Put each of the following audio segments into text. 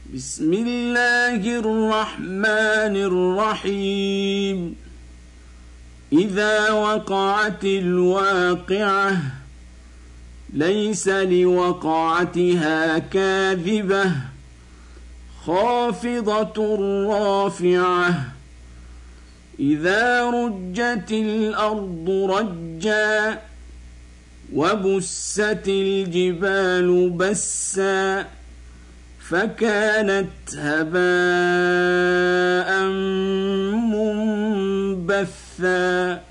بسم الله الرحمن الرحيم إذا وقعت الواقعة ليس لوقعتها كاذبة خافضة رافعة إذا رجت الأرض رجا وبست الجبال بسا فكانت هباء منبثا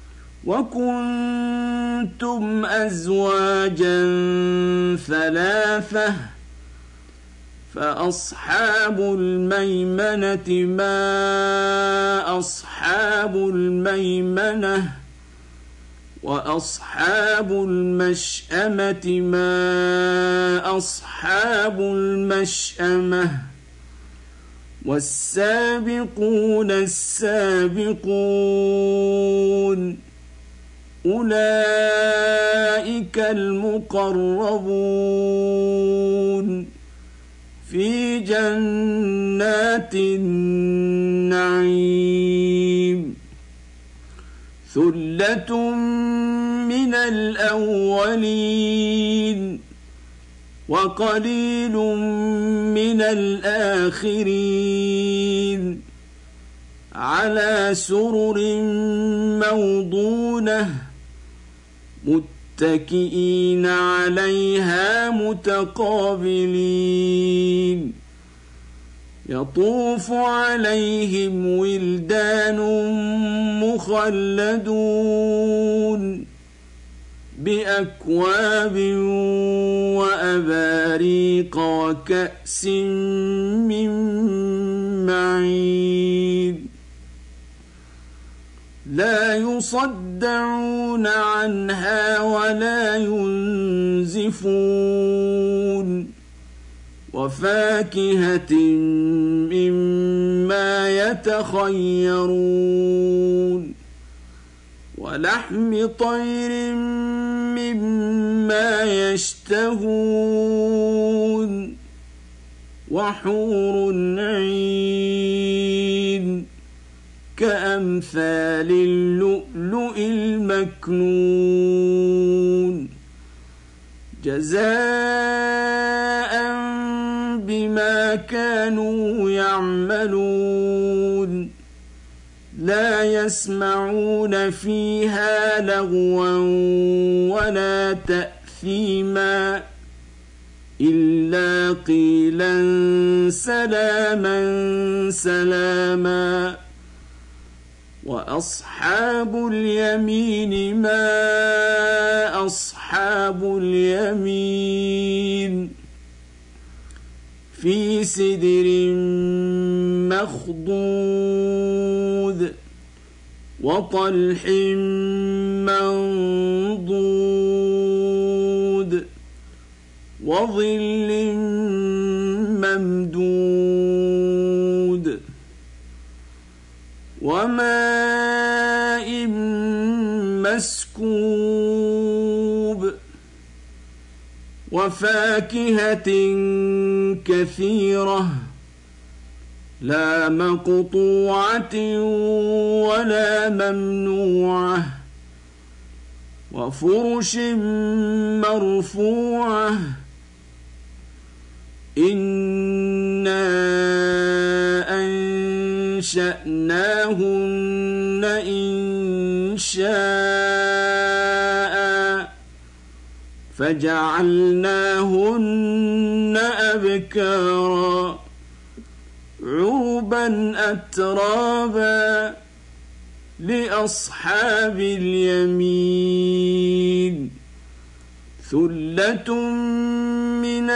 وكنتم أزواجا ثلاثة فأصحاب الميمنة ما أصحاب الميمنة وأصحاب المشأمة ما أصحاب المشأمة والسابقون السابقون أولئك المقربون في جنات النعيم ثلة من الأولين وقليل من الآخرين على سرر موضونة متكئين عليها متقابلين يطوف عليهم ولدان مخلدون بأكواب وأباريق وكأس من معين لا يصدعون عنها ولا ينزفون وفاكهة مما يتخيرون ولحم طير مما يشتهون وحور عين كأمثال اللؤلؤ المكنون جزاء بما كانوا يعملون لا يسمعون فيها لغوا ولا تأثيما إلا قيلا سلاما سلاما وأصحاب اليمين ما أصحاب اليمين في سدر مخضود وطلح منضود وظل ممدود وماء مسكوب وفاكهة كثيرة لا مقطوعة ولا ممنوعة وفرش مرفوعة إنا أنشأناهن إنشاء فجعلناهن أبكارا عربا أترابا لأصحاب اليمين ثلة من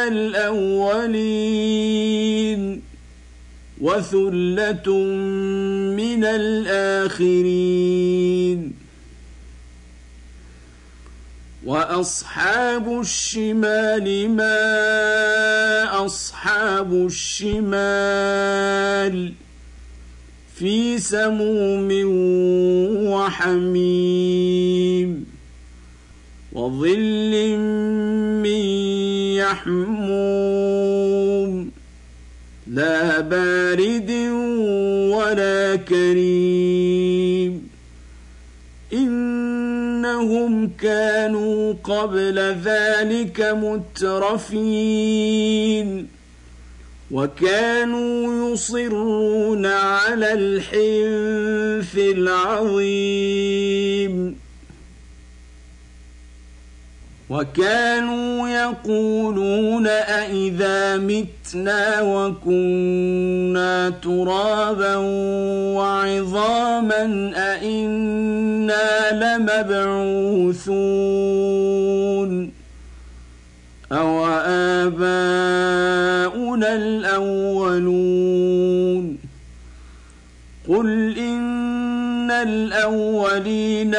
الأولين وثلة من الآخرين وأصحاب الشمال ما أصحاب الشمال في سموم وحميم وظل من يحموم لا بارد ولا كريم إنهم كانوا قبل ذلك مترفين وكانوا يصرون على الحنث العظيم وكانوا يقولون أئذا متنا وكنا ترابا وعظاما أئنا لمبعوثون أو آباؤنا الأولون قل إن الأولين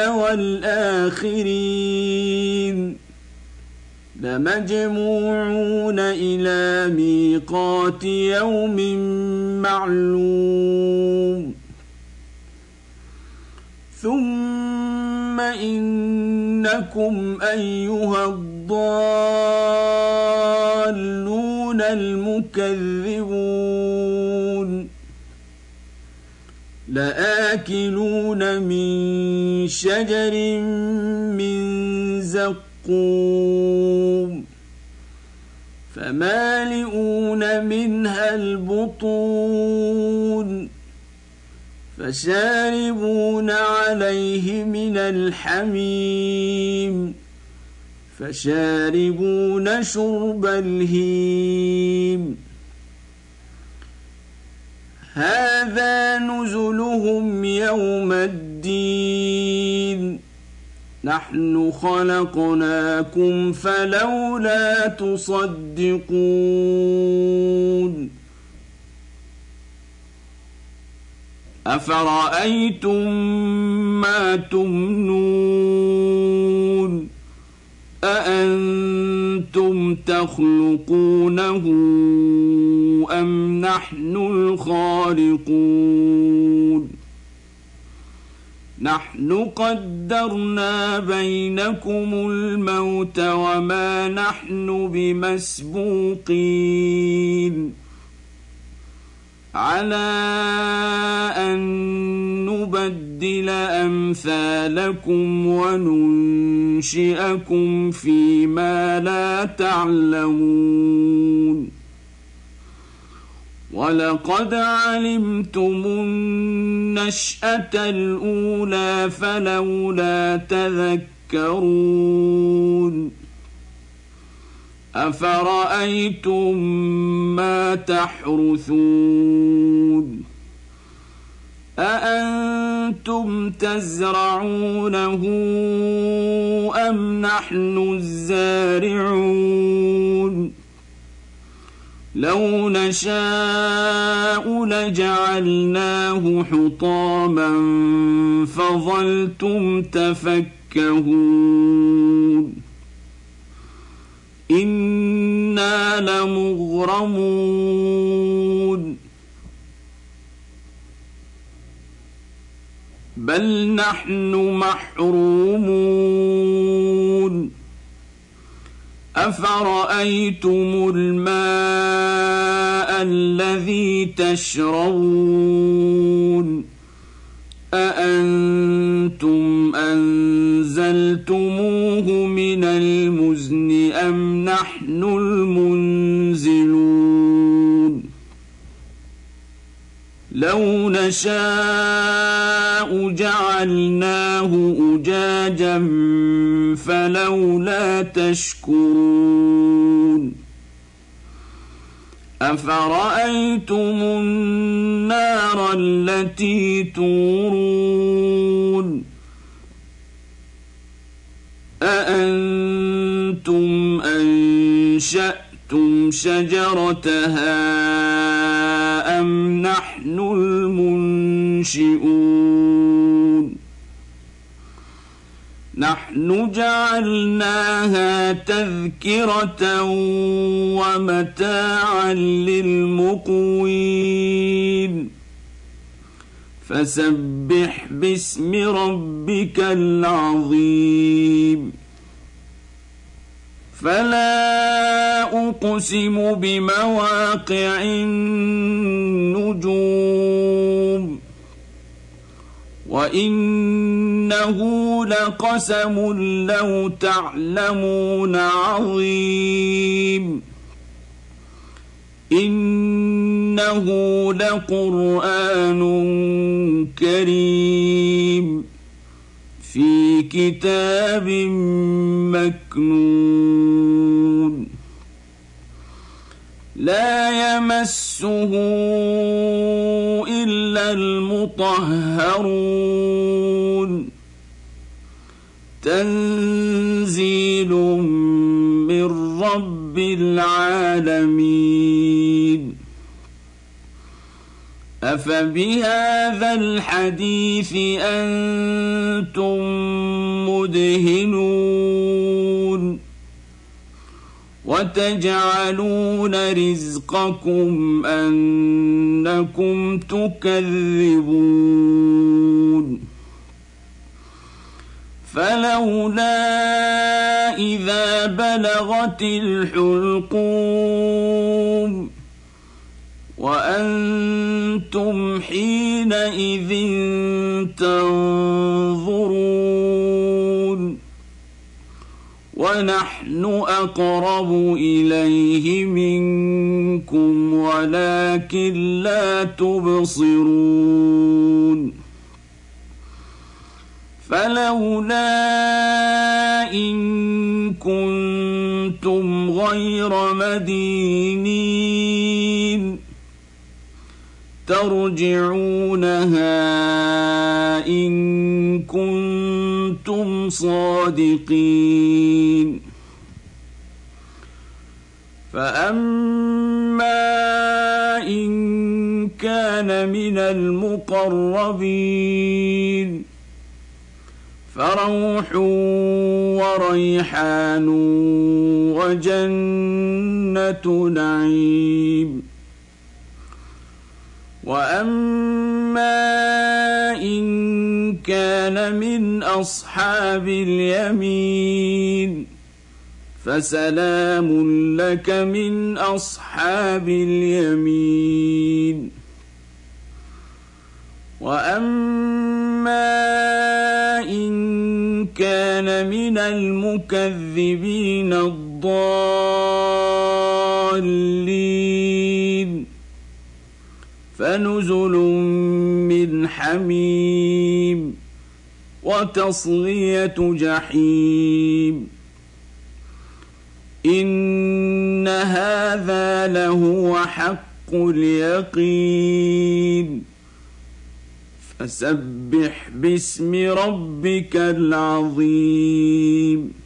والآخرين لمجموعون إلى ميقات يوم معلوم ثم إنكم أيها الضالون المكذبون لآكلون من شجر من زقوم فمالئون منها البطون فشاربون عليه من الحميم فشاربون شرب الهيم هذا نزلهم يوم الدين نحن خلقناكم فلولا تصدقون أفرأيتم ما تمنون أأنتم تخلقونه أم نحن الخالقون نحن قدرنا بينكم الموت وما نحن بمسبوقين على أن نبدل أمثالكم وننشئكم فيما لا تعلمون ولقد علمتم النشأة الأولى فلولا تذكرون أفرأيتم ما تحرثون أأنتم تزرعونه أم نحن الزارعون لو نشاء لجعلناه حطاما فظلتم تفكهون إنا لمغرمون بل نحن محرومون أفرأيتم الماء الذي تشربون أأنتم أنزلتموه من المزن أم نحن المنزلون لو نشاء جعلناه أجاجا فلولا تشكرون أفرأيتم النار التي تورون أأنتم أنشأتم شجرتها أم نحن المنشئون نحن جعلناها تذكرة ومتاعا للمقوين فسبح باسم ربك العظيم فلا أقسم بمواقع النجوم وإنه لقسم لو تعلمون عظيم إنه لقرآن كريم في كتاب مكنون لا يمسه إلا المطهرون تنزيل من رب العالمين أفبهذا الحديث أنتم مدهنون وتجعلون رزقكم أنكم تكذبون فلولا إذا بلغت الحلقوم وأنتم حينئذ تنظرون ونحن أقرب إليه منكم ولكن لا تبصرون فلولا إن كنتم غير مدينين ترجعونها إن كنتم صادقين فأما إن كان من المقربين فروح وريحان وجنة نعيم وأما إن كان من أصحاب اليمين فسلام لك من أصحاب اليمين وأما إن كان من المكذبين الضالين فنزل من حميم وتصلية جحيم إن هذا لهو حق اليقين فسبح باسم ربك العظيم